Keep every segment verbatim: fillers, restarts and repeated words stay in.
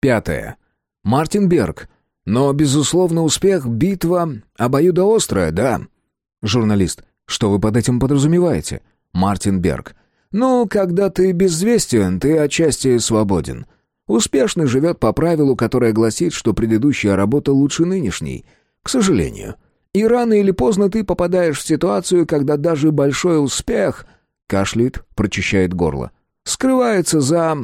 Пятое. Мартин Берг. Но, безусловно, успех, битва обоюдоострая, да? Журналист. Что вы под этим подразумеваете? Мартин Берг. Ну, когда ты безвестен, ты отчасти свободен. Успешный живет по правилу, которое гласит, что предыдущая работа лучше нынешней. К сожалению. И рано или поздно ты попадаешь в ситуацию, когда даже большой успех... Кашляет, прочищает горло. Скрывается за...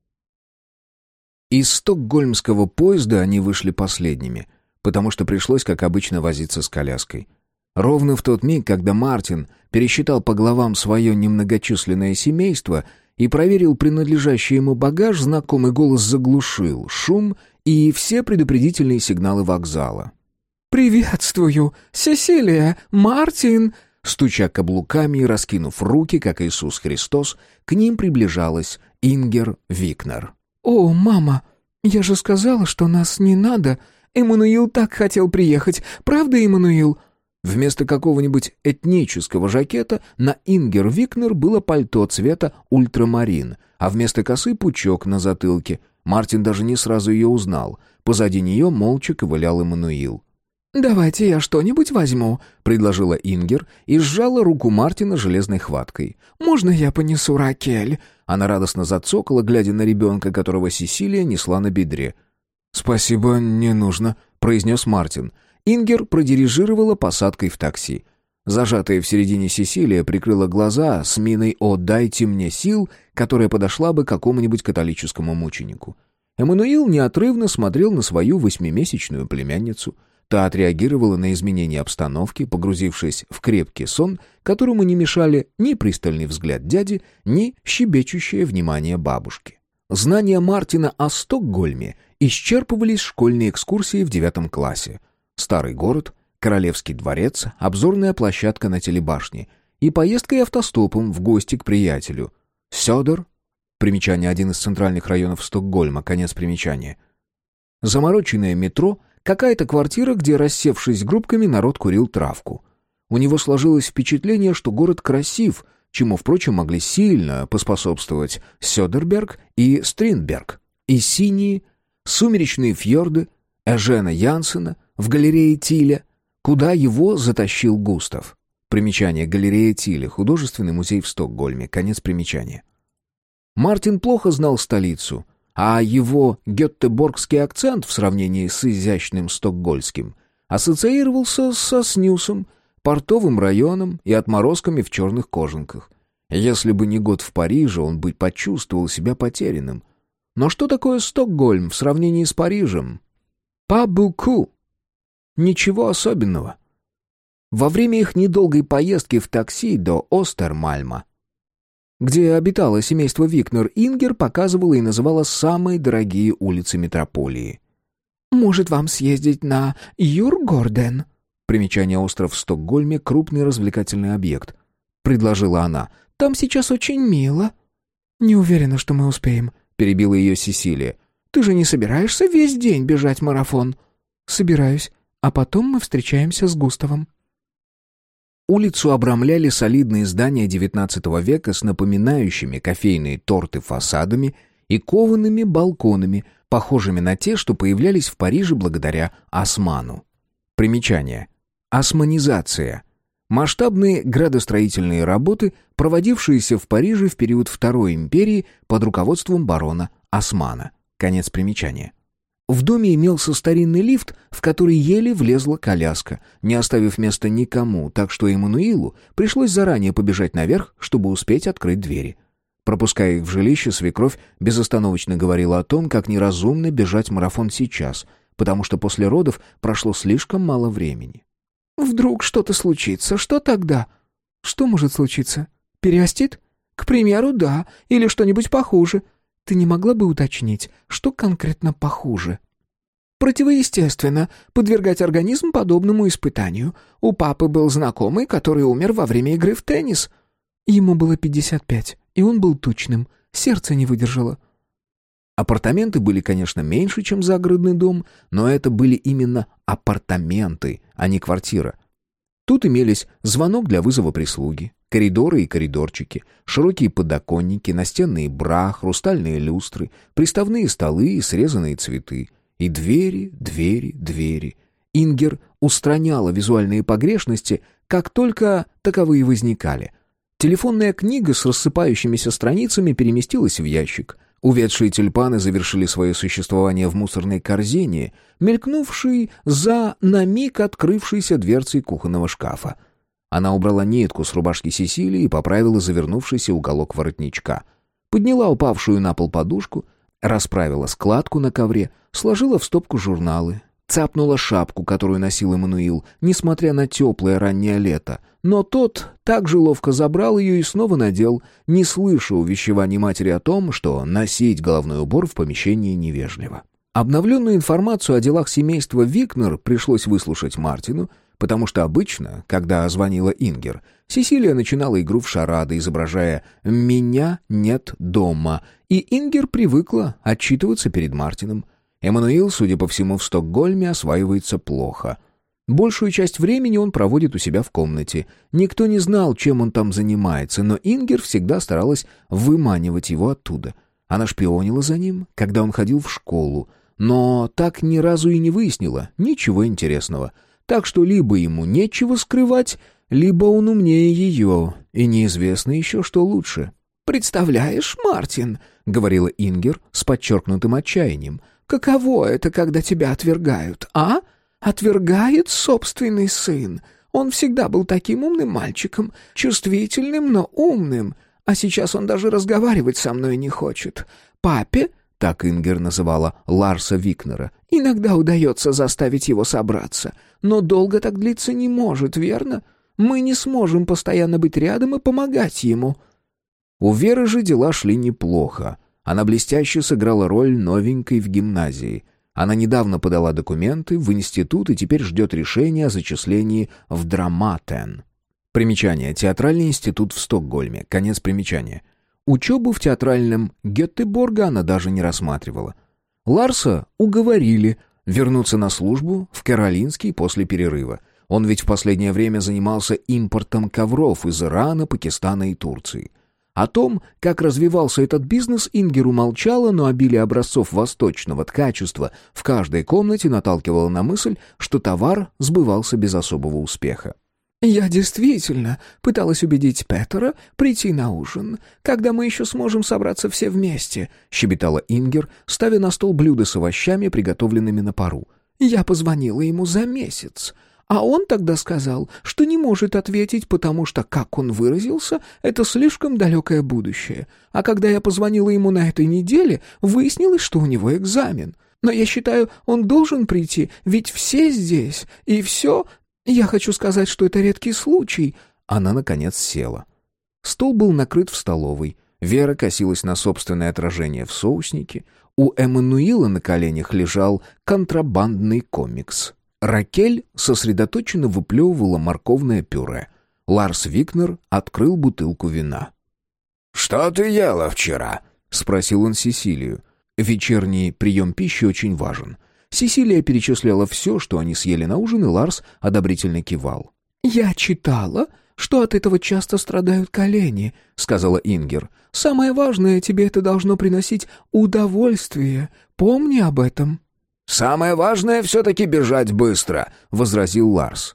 Из стокгольмского поезда они вышли последними, потому что пришлось, как обычно, возиться с коляской. Ровно в тот миг, когда Мартин пересчитал по головам свое немногочисленное семейство и проверил принадлежащий ему багаж, знакомый голос заглушил шум и все предупредительные сигналы вокзала. «Приветствую, Сесилия, Мартин!» Стуча каблуками и раскинув руки, как Иисус Христос, к ним приближалась Ингер Викнер. «О, мама, я же сказала, что нас не надо. Эммануил так хотел приехать. Правда, Эммануил?» Вместо какого-нибудь этнического жакета на Ингер Викнер было пальто цвета ультрамарин, а вместо косы пучок на затылке. Мартин даже не сразу ее узнал. Позади нее молча ковылял Эммануил. «Давайте я что-нибудь возьму», — предложила Ингер и сжала руку Мартина железной хваткой. «Можно я понесу Ракель?» Она радостно зацокала, глядя на ребенка, которого Сесилия несла на бедре. «Спасибо, не нужно», — произнес Мартин. Ингер продирижировала посадкой в такси. Зажатая в середине Сесилия прикрыла глаза с миной «О, дайте мне сил», которая подошла бы какому-нибудь католическому мученику. Эммануил неотрывно смотрел на свою восьмимесячную племянницу. Та отреагировала на изменение обстановки, погрузившись в крепкий сон, которому не мешали ни пристальный взгляд дяди, ни щебечущее внимание бабушки. Знания Мартина о Стокгольме исчерпывались школьной экскурсией в девятом классе. Старый город, Королевский дворец, обзорная площадка на телебашне и поездкой автостопом в гости к приятелю. Сёдер, примечание один из центральных районов Стокгольма, конец примечания. Замороченное метро, какая-то квартира, где, рассевшись группками, народ курил травку. У него сложилось впечатление, что город красив, чему, впрочем, могли сильно поспособствовать Сёдерберг и Стрindберг, и синие, сумеречные фьорды Эжена Янсена в галерее Тиля, куда его затащил Густав. Примечание: галерея Тиля, художественный музей в Стокгольме, конец примечания. Мартин плохо знал столицу, а его геттеборгский акцент в сравнении с изящным стокгольмским ассоциировался со снюсом, портовым районом и отморозками в черных кожанках. Если бы не год в Париже, он бы почувствовал себя потерянным. Но что такое Стокгольм в сравнении с Парижем? Pas beaucoup. Ничего особенного. Во время их недолгой поездки в такси до Остермальма, где обитало семейство Викнер, Ингер показывала и называла самые дорогие улицы метрополии. «Может, вам съездить на Юргорден?» Примечание: остров в Стокгольме — крупный развлекательный объект. Предложила она. «Там сейчас очень мило». «Не уверена, что мы успеем», — перебила ее Сесилия. «Ты же не собираешься весь день бежать марафон?» «Собираюсь, а потом мы встречаемся с Густавом». Улицу обрамляли солидные здания девятнадцатого века с напоминающими кофейные торты фасадами и коваными балконами, похожими на те, что появлялись в Париже благодаря Осману. Примечание: османизация. Масштабные градостроительные работы, проводившиеся в Париже в период Второй империи под руководством барона Османа. Конец примечания. В доме имелся старинный лифт, в который еле влезла коляска, не оставив места никому, так что Эммануилу пришлось заранее побежать наверх, чтобы успеть открыть двери. Пропуская их в жилище, свекровь безостановочно говорила о том, как неразумно бежать марафон сейчас, потому что после родов прошло слишком мало времени. «Вдруг что-то случится, что тогда?» «Что может случиться? Периостит? К примеру, да, или что-нибудь похуже. Ты не могла бы уточнить, что конкретно похуже?» «Противоестественно подвергать организм подобному испытанию. У папы был знакомый, который умер во время игры в теннис. Ему было пятьдесят пять, и он был тучным. Сердце не выдержало». Апартаменты были, конечно, меньше, чем загородный дом, но это были именно апартаменты, а не квартира. Тут имелись звонок для вызова прислуги, коридоры и коридорчики, широкие подоконники, настенные бра, хрустальные люстры, приставные столы и срезанные цветы. И двери, двери, двери. Ингер устраняла визуальные погрешности, как только таковые возникали. Телефонная книга с рассыпающимися страницами переместилась в ящик. Увядшие тюльпаны завершили свое существование в мусорной корзине, мелькнувшей за на миг открывшейся дверцей кухонного шкафа. Она убрала нитку с рубашки Сесилии и поправила завернувшийся уголок воротничка. Подняла упавшую на пол подушку, расправила складку на ковре, сложила в стопку журналы, цапнула шапку, которую носил Эммануил, несмотря на теплое раннее лето. Но тот также ловко забрал ее и снова надел, не слыша увещеваний матери о том, что носить головной убор в помещении невежливо. Обновленную информацию о делах семейства Викнер пришлось выслушать Мартину, потому что обычно, когда звонила Ингер, Сесилия начинала игру в шарады, изображая «меня нет дома», и Ингер привыкла отчитываться перед Мартином. Эммануил, судя по всему, в Стокгольме осваивается плохо. Большую часть времени он проводит у себя в комнате. Никто не знал, чем он там занимается, но Ингер всегда старалась выманивать его оттуда. Она шпионила за ним, когда он ходил в школу, но так ни разу и не выяснила ничего интересного. Так что либо ему нечего скрывать, либо он умнее ее, и неизвестно еще, что лучше. «Представляешь, Мартин», — говорила Ингер с подчеркнутым отчаянием, «каково это, когда тебя отвергают, а? Отвергает собственный сын. Он всегда был таким умным мальчиком, чувствительным, но умным. А сейчас он даже разговаривать со мной не хочет. Папе, так Ингер называла Ларса Викнера, иногда удается заставить его собраться. Но долго так длиться не может, верно? Мы не сможем постоянно быть рядом и помогать ему». У Веры же дела шли неплохо. Она блестяще сыграла роль новенькой в гимназии. Она недавно подала документы в институт и теперь ждет решения о зачислении в Драматен. Примечание. Театральный институт в Стокгольме. Конец примечания. Учебу в театральном Гетеборге она даже не рассматривала. Ларса уговорили вернуться на службу в Каролинский после перерыва. Он ведь в последнее время занимался импортом ковров из Ирана, Пакистана и Турции. О том, как развивался этот бизнес, Ингер умолчала, но обилие образцов восточного ткачества в каждой комнате наталкивало на мысль, что товар сбывался без особого успеха. «Я действительно пыталась убедить Петера прийти на ужин, когда мы еще сможем собраться все вместе», — щебетала Ингер, ставя на стол блюда с овощами, приготовленными на пару. «Я позвонила ему за месяц». А он тогда сказал, что не может ответить, потому что, как он выразился, это слишком далекое будущее. А когда я позвонила ему на этой неделе, выяснилось, что у него экзамен. Но я считаю, он должен прийти, ведь все здесь, и все... Я хочу сказать, что это редкий случай». Она, наконец, села. Стол был накрыт в столовой. Вера косилась на собственное отражение в соуснике. У Эммануила на коленях лежал контрабандный комикс. Ракель сосредоточенно выплевывала морковное пюре. Ларс Викнер открыл бутылку вина. «Что ты ела вчера?» — спросил он Сесилию. Вечерний прием пищи очень важен. Сесилия перечисляла все, что они съели на ужин, и Ларс одобрительно кивал. «Я читала, что от этого часто страдают колени», — сказала Ингер. «Самое важное, тебе это должно приносить удовольствие. Помни об этом». «Самое важное все-таки бежать быстро», — возразил Ларс.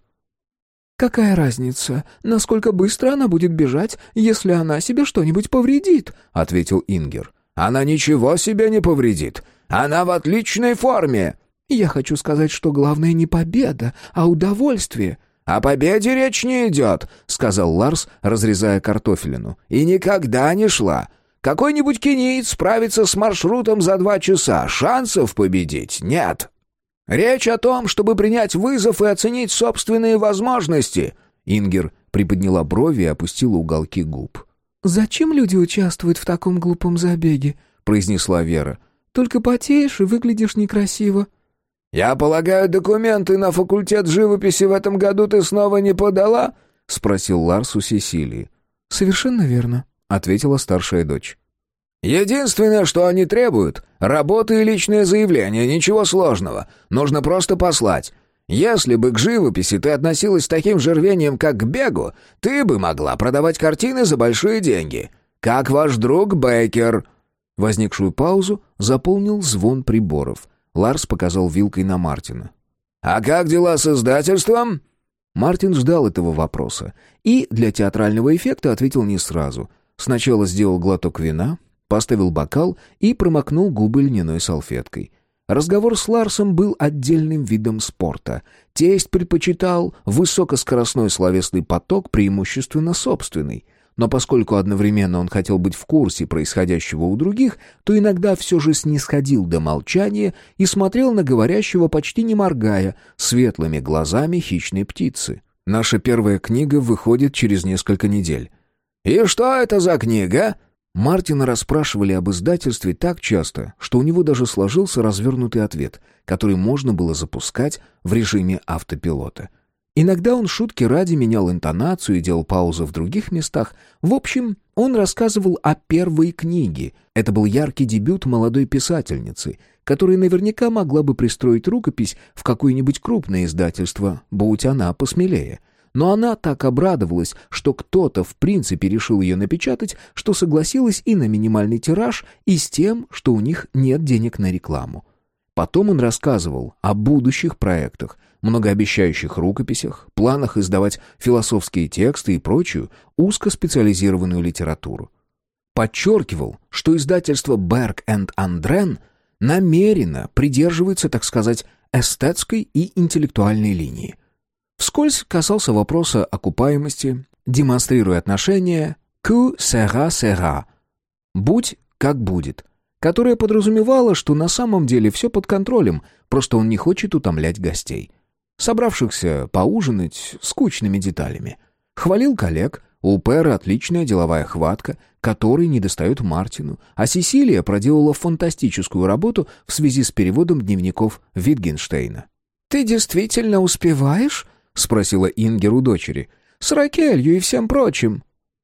«Какая разница, насколько быстро она будет бежать, если она себе что-нибудь повредит?» — ответил Ингер. «Она ничего себе не повредит. Она в отличной форме». «Я хочу сказать, что главное не победа, а удовольствие». «О победе речь не идет», — сказал Ларс, разрезая картофелину. «И никогда не шла. Какой-нибудь кениец справится с маршрутом за два часа. Шансов победить нет. Речь о том, чтобы принять вызов и оценить собственные возможности». Ингер приподняла брови и опустила уголки губ. «Зачем люди участвуют в таком глупом забеге?» — произнесла Вера. «Только потеешь и выглядишь некрасиво». «Я полагаю, документы на факультет живописи в этом году ты снова не подала?» — спросил Ларс у Сесилии. «Совершенно верно», — ответила старшая дочь. «Единственное, что они требуют — работа и личное заявление, ничего сложного. Нужно просто послать. Если бы к живописи ты относилась с таким же рвением, как к бегу, ты бы могла продавать картины за большие деньги. Как ваш друг Бейкер». Возникшую паузу заполнил звон приборов. Ларс показал вилкой на Мартина. «А как дела с издательством?» Мартин ждал этого вопроса и для театрального эффекта ответил не сразу. Сначала сделал глоток вина, поставил бокал и промокнул губы льняной салфеткой. Разговор с Ларсом был отдельным видом спорта. Тесть предпочитал высокоскоростной словесный поток, преимущественно собственный. Но поскольку одновременно он хотел быть в курсе происходящего у других, то иногда все же снисходил до молчания и смотрел на говорящего, почти не моргая, светлыми глазами хищной птицы. «Наша первая книга выходит через несколько недель». «И что это за книга?» Мартина расспрашивали об издательстве так часто, что у него даже сложился развернутый ответ, который можно было запускать в режиме автопилота. Иногда он шутки ради менял интонацию и делал паузы в других местах. В общем, он рассказывал о первой книге. Это был яркий дебют молодой писательницы, которая наверняка могла бы пристроить рукопись в какое-нибудь крупное издательство, будь она посмелее. Но она так обрадовалась, что кто-то в принципе решил ее напечатать, что согласилась и на минимальный тираж, и с тем, что у них нет денег на рекламу. Потом он рассказывал о будущих проектах, многообещающих рукописях, планах издавать философские тексты и прочую узкоспециализированную литературу. Подчеркивал, что издательство Берг энд Андрен намеренно придерживается, так сказать, эстетской и интеллектуальной линии. Вскользь касался вопроса окупаемости, демонстрируя отношение «que sera sera» — «будь как будет», которое подразумевало, что на самом деле все под контролем, просто он не хочет утомлять гостей, собравшихся поужинать скучными деталями. Хвалил коллег, у Пэра отличная деловая хватка, которой недостает Мартину, а Сесилия проделала фантастическую работу в связи с переводом дневников Витгенштейна. «Ты действительно успеваешь?» — спросила Ингер у дочери. «С Ракелью и всем прочим».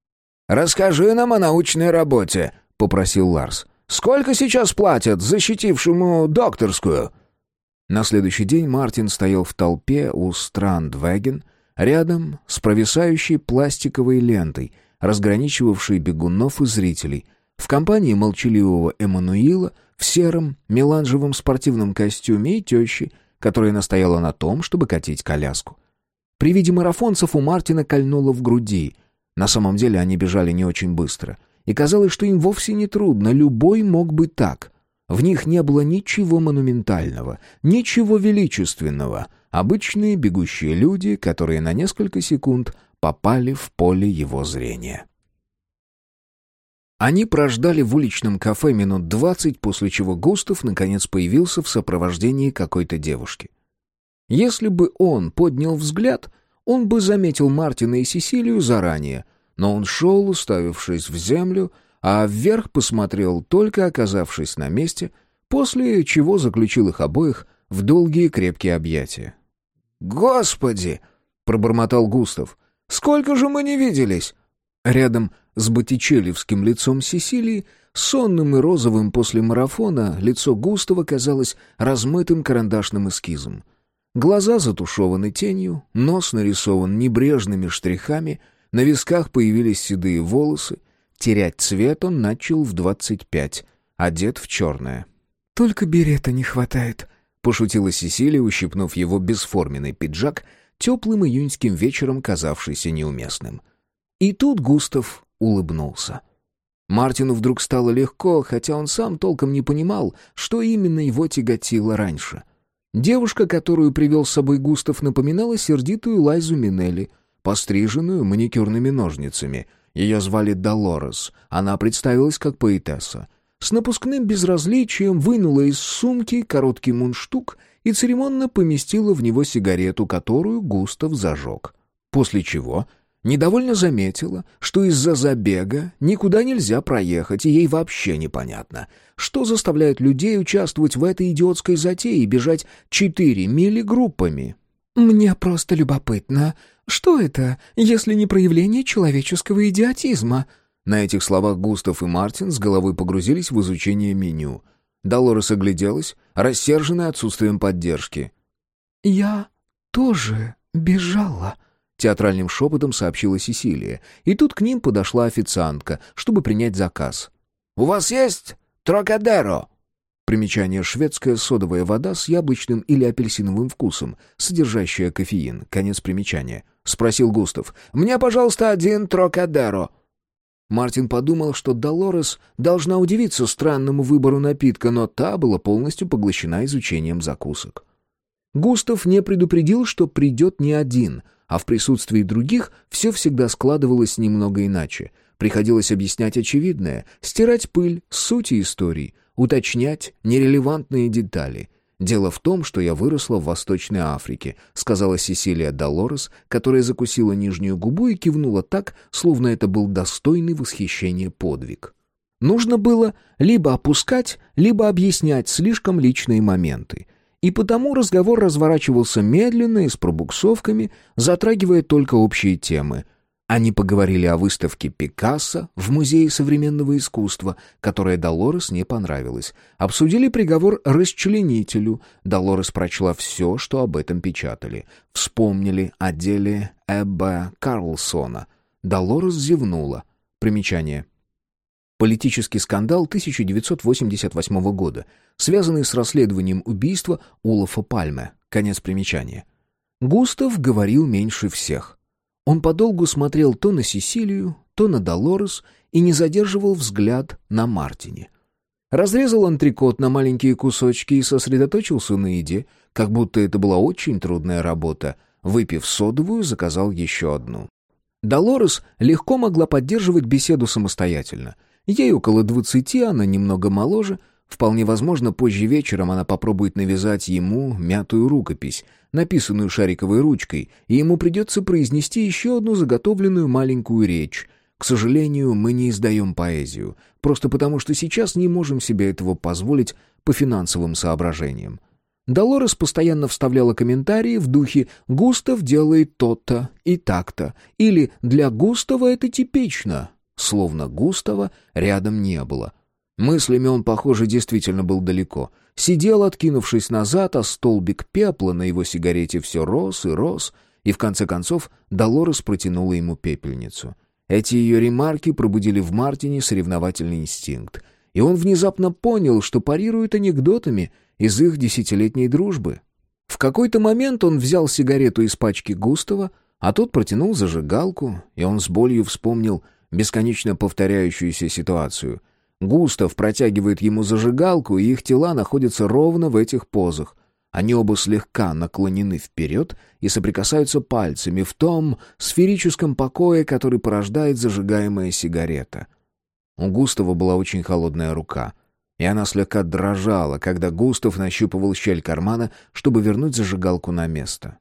«Расскажи нам о научной работе», — попросил Ларс. «Сколько сейчас платят защитившему докторскую?» На следующий день Мартин стоял в толпе у Страндвеген, рядом с провисающей пластиковой лентой, разграничивавшей бегунов и зрителей, в компании молчаливого Эммануила в сером меланжевом спортивном костюме и тещи, которая настояла на том, чтобы катить коляску. При виде марафонцев у Мартина кольнуло в груди. На самом деле они бежали не очень быстро, и казалось, что им вовсе не трудно, любой мог бы так. В них не было ничего монументального, ничего величественного. Обычные бегущие люди, которые на несколько секунд попали в поле его зрения. Они прождали в уличном кафе минут двадцать, после чего Густав наконец появился в сопровождении какой-то девушки. Если бы он поднял взгляд, он бы заметил Мартина и Сесилию заранее, но он шел, уставившись в землю, а вверх посмотрел, только оказавшись на месте, после чего заключил их обоих в долгие крепкие объятия. «Господи!» — пробормотал Густав. «Сколько же мы не виделись!» Рядом с боттичелевским лицом Сесилии, сонным и розовым после марафона, лицо Густава казалось размытым карандашным эскизом. Глаза затушеваны тенью, нос нарисован небрежными штрихами, на висках появились седые волосы. Терять цвет он начал в двадцать пять, одет в черное. «Только берета не хватает», — пошутила Сесилия, ущипнув его бесформенный пиджак, теплым июньским вечером казавшийся неуместным. И тут Густав улыбнулся. Мартину вдруг стало легко, хотя он сам толком не понимал, что именно его тяготило раньше. Девушка, которую привел с собой Густав, напоминала сердитую Лайзу Минелли, постриженную маникюрными ножницами. Ее звали Долорес, она представилась как поэтесса. С напускным безразличием вынула из сумки короткий мундштук и церемонно поместила в него сигарету, которую Густав зажег. После чего недовольно заметила, что из-за забега никуда нельзя проехать, и ей вообще непонятно, что заставляет людей участвовать в этой идиотской затее и бежать четыре мили группами. «Мне просто любопытно, что это, если не проявление человеческого идиотизма?» На этих словах Густав и Мартин с головой погрузились в изучение меню. Долорес огляделась, рассерженная отсутствием поддержки. «Я тоже бежала», — театральным шепотом сообщила Сесилия. И тут к ним подошла официантка, чтобы принять заказ. «У вас есть Трокадеро?» Примечание: шведская содовая вода с яблочным или апельсиновым вкусом, содержащая кофеин. Конец примечания. Спросил Густав. «Мне, пожалуйста, один Трокадеро». Мартин подумал, что Долорес должна удивиться странному выбору напитка, но та была полностью поглощена изучением закусок. Густав не предупредил, что придет не один, а в присутствии других все всегда складывалось немного иначе. Приходилось объяснять очевидное, стирать пыль с сути истории, уточнять нерелевантные детали. «Дело в том, что я выросла в Восточной Африке», — сказала Сесилия Долорес, которая закусила нижнюю губу и кивнула так, словно это был достойный восхищения подвиг. Нужно было либо опускать, либо объяснять слишком личные моменты. И потому разговор разворачивался медленно и с пробуксовками, затрагивая только общие темы. Они поговорили о выставке Пикассо в Музее современного искусства, которая Долорес не понравилась. Обсудили приговор расчленителю. Долорес прочла все, что об этом печатали. Вспомнили о деле Эбба Карлсона. Долорес зевнула. Примечание. Политический скандал тысяча девятьсот восемьдесят восьмого года, связанный с расследованием убийства Олафа Пальме. Конец примечания. Густав говорил меньше всех. Он подолгу смотрел то на Сесилию, то на Долорес и не задерживал взгляд на Мартине. Разрезал антрикот на маленькие кусочки и сосредоточился на еде, как будто это была очень трудная работа. Выпив содовую, заказал еще одну. Долорес легко могла поддерживать беседу самостоятельно. Ей около двадцати, она немного моложе. Вполне возможно, позже вечером она попробует навязать ему мятую рукопись, написанную шариковой ручкой, и ему придется произнести еще одну заготовленную маленькую речь. К сожалению, мы не издаем поэзию, просто потому что сейчас не можем себе этого позволить по финансовым соображениям. Долорес постоянно вставляла комментарии в духе «Густав делает то-то и так-то» или «Для Густава это типично», словно Густава рядом не было. Мыслями он, похоже, действительно был далеко. Сидел, откинувшись назад, а столбик пепла на его сигарете все рос и рос, и в конце концов Долорес протянула ему пепельницу. Эти ее ремарки пробудили в Мартине соревновательный инстинкт, и он внезапно понял, что парирует анекдотами из их десятилетней дружбы. В какой-то момент он взял сигарету из пачки Густава, а тот протянул зажигалку, и он с болью вспомнил бесконечно повторяющуюся ситуацию. Густав протягивает ему зажигалку, и их тела находятся ровно в этих позах. Они оба слегка наклонены вперед и соприкасаются пальцами в том сферическом покое, который порождает зажигаемая сигарета. У Густава была очень холодная рука, и она слегка дрожала, когда Густав нащупывал щель кармана, чтобы вернуть зажигалку на место.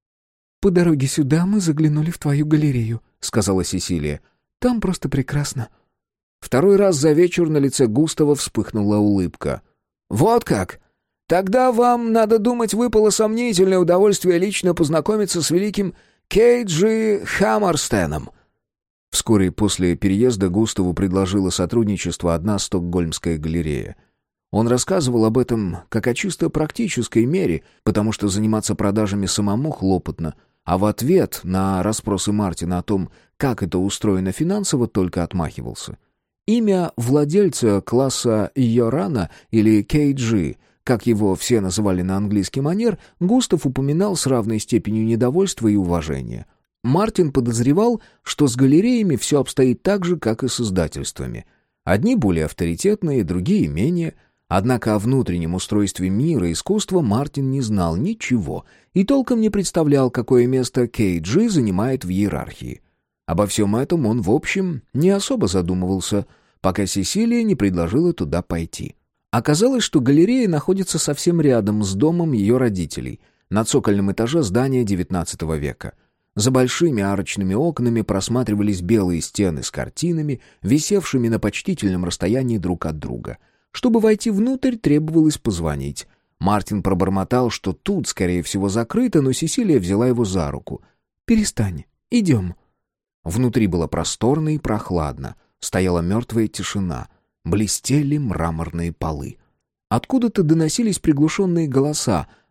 «По дороге сюда мы заглянули в твою галерею», — сказала Сесилия. «Там просто прекрасно». Второй раз за вечер на лице Густава вспыхнула улыбка. «Вот как? Тогда вам, надо думать, выпало сомнительное удовольствие лично познакомиться с великим Кей Джи Хаммерстеном». Вскоре после переезда Густаву предложила сотрудничество одна стокгольмская галерея. Он рассказывал об этом как о чисто практической мере, потому что заниматься продажами самому хлопотно, а в ответ на расспросы Мартина о том, как это устроено финансово, только отмахивался. Имя владельца класса Йорана или кей джи, как его все называли на английский манер, Густав упоминал с равной степенью недовольства и уважения. Мартин подозревал, что с галереями все обстоит так же, как и с издательствами. Одни более авторитетные, другие менее. Однако о внутреннем устройстве мира искусства Мартин не знал ничего и толком не представлял, какое место кей джи занимает в иерархии. Обо всем этом он, в общем, не особо задумывался, пока Сесилия не предложила туда пойти. Оказалось, что галерея находится совсем рядом с домом ее родителей, на цокольном этаже здания девятнадцатого века. За большими арочными окнами просматривались белые стены с картинами, висевшими на почтительном расстоянии друг от друга. Чтобы войти внутрь, требовалось позвонить. Мартин пробормотал, что тут, скорее всего, закрыто, но Сесилия взяла его за руку. «Перестань, идем». Внутри было просторно и прохладно. Стояла мертвая тишина. Блестели мраморные полы. Откуда-то доносились приглушенные голоса.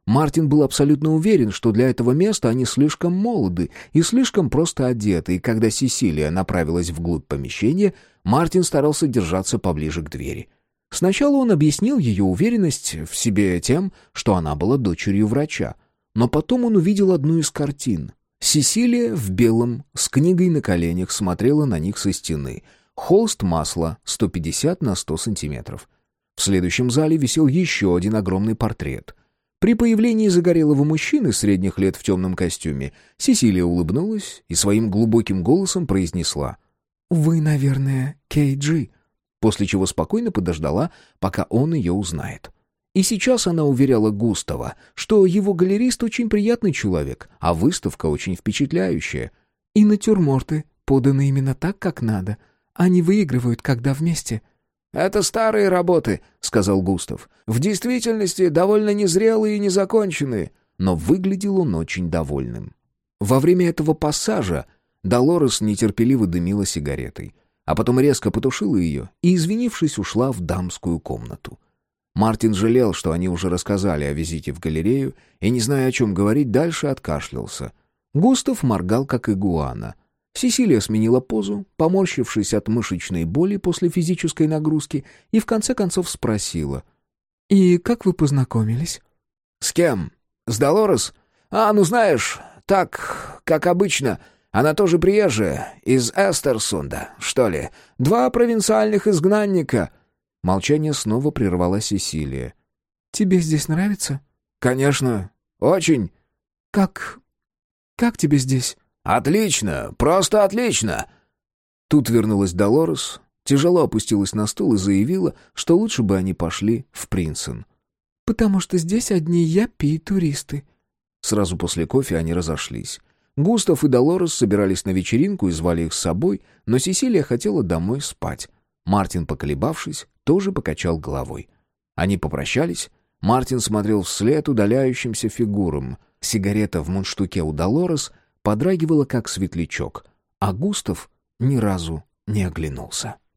Мартин был абсолютно уверен, что для этого места они слишком молоды и слишком просто одеты, и когда Сесилия направилась вглубь помещения, Мартин старался держаться поближе к двери. Сначала он объяснил ее уверенность в себе тем, что она была дочерью врача, но потом он увидел одну из картин. Сесилия в белом, с книгой на коленях, смотрела на них со стены. Холст масла сто пятьдесят на сто сантиметров. В следующем зале висел еще один огромный портрет. При появлении загорелого мужчины средних лет в темном костюме Сесилия улыбнулась и своим глубоким голосом произнесла: «Вы, наверное, Кей Джи», после чего спокойно подождала, пока он ее узнает. И сейчас она уверяла Густава, что его галерист очень приятный человек, а выставка очень впечатляющая. «И натюрморты поданы именно так, как надо. Они выигрывают, когда вместе». «Это старые работы», — сказал Густав. «В действительности довольно незрелые и незаконченные». Но выглядел он очень довольным. Во время этого пассажа Долорес нетерпеливо дымила сигаретой, а потом резко потушила ее и, извинившись, ушла в дамскую комнату. Мартин жалел, что они уже рассказали о визите в галерею, и, не зная, о чем говорить, дальше откашлялся. Густав моргал, как игуана. Сесилия сменила позу, поморщившись от мышечной боли после физической нагрузки, и в конце концов спросила: «И как вы познакомились?» «С кем? С Долорес? А, ну знаешь, так, как обычно. Она тоже приезжая, из Эстерсунда, что ли. Два провинциальных изгнанника». Молчание снова прервала Сесилия. «Тебе здесь нравится?» «Конечно, очень». «Как... как тебе здесь?» «Отлично, просто отлично!» Тут вернулась Долорес, тяжело опустилась на стул и заявила, что лучше бы они пошли в Принсен. «Потому что здесь одни япи и туристы». Сразу после кофе они разошлись. Густав и Долорес собирались на вечеринку и звали их с собой, но Сесилия хотела домой спать. Мартин, поколебавшись, тоже покачал головой. Они попрощались. Мартин смотрел вслед удаляющимся фигурам. Сигарета в мундштуке у Долорес подрагивала, как светлячок, а Густав ни разу не оглянулся.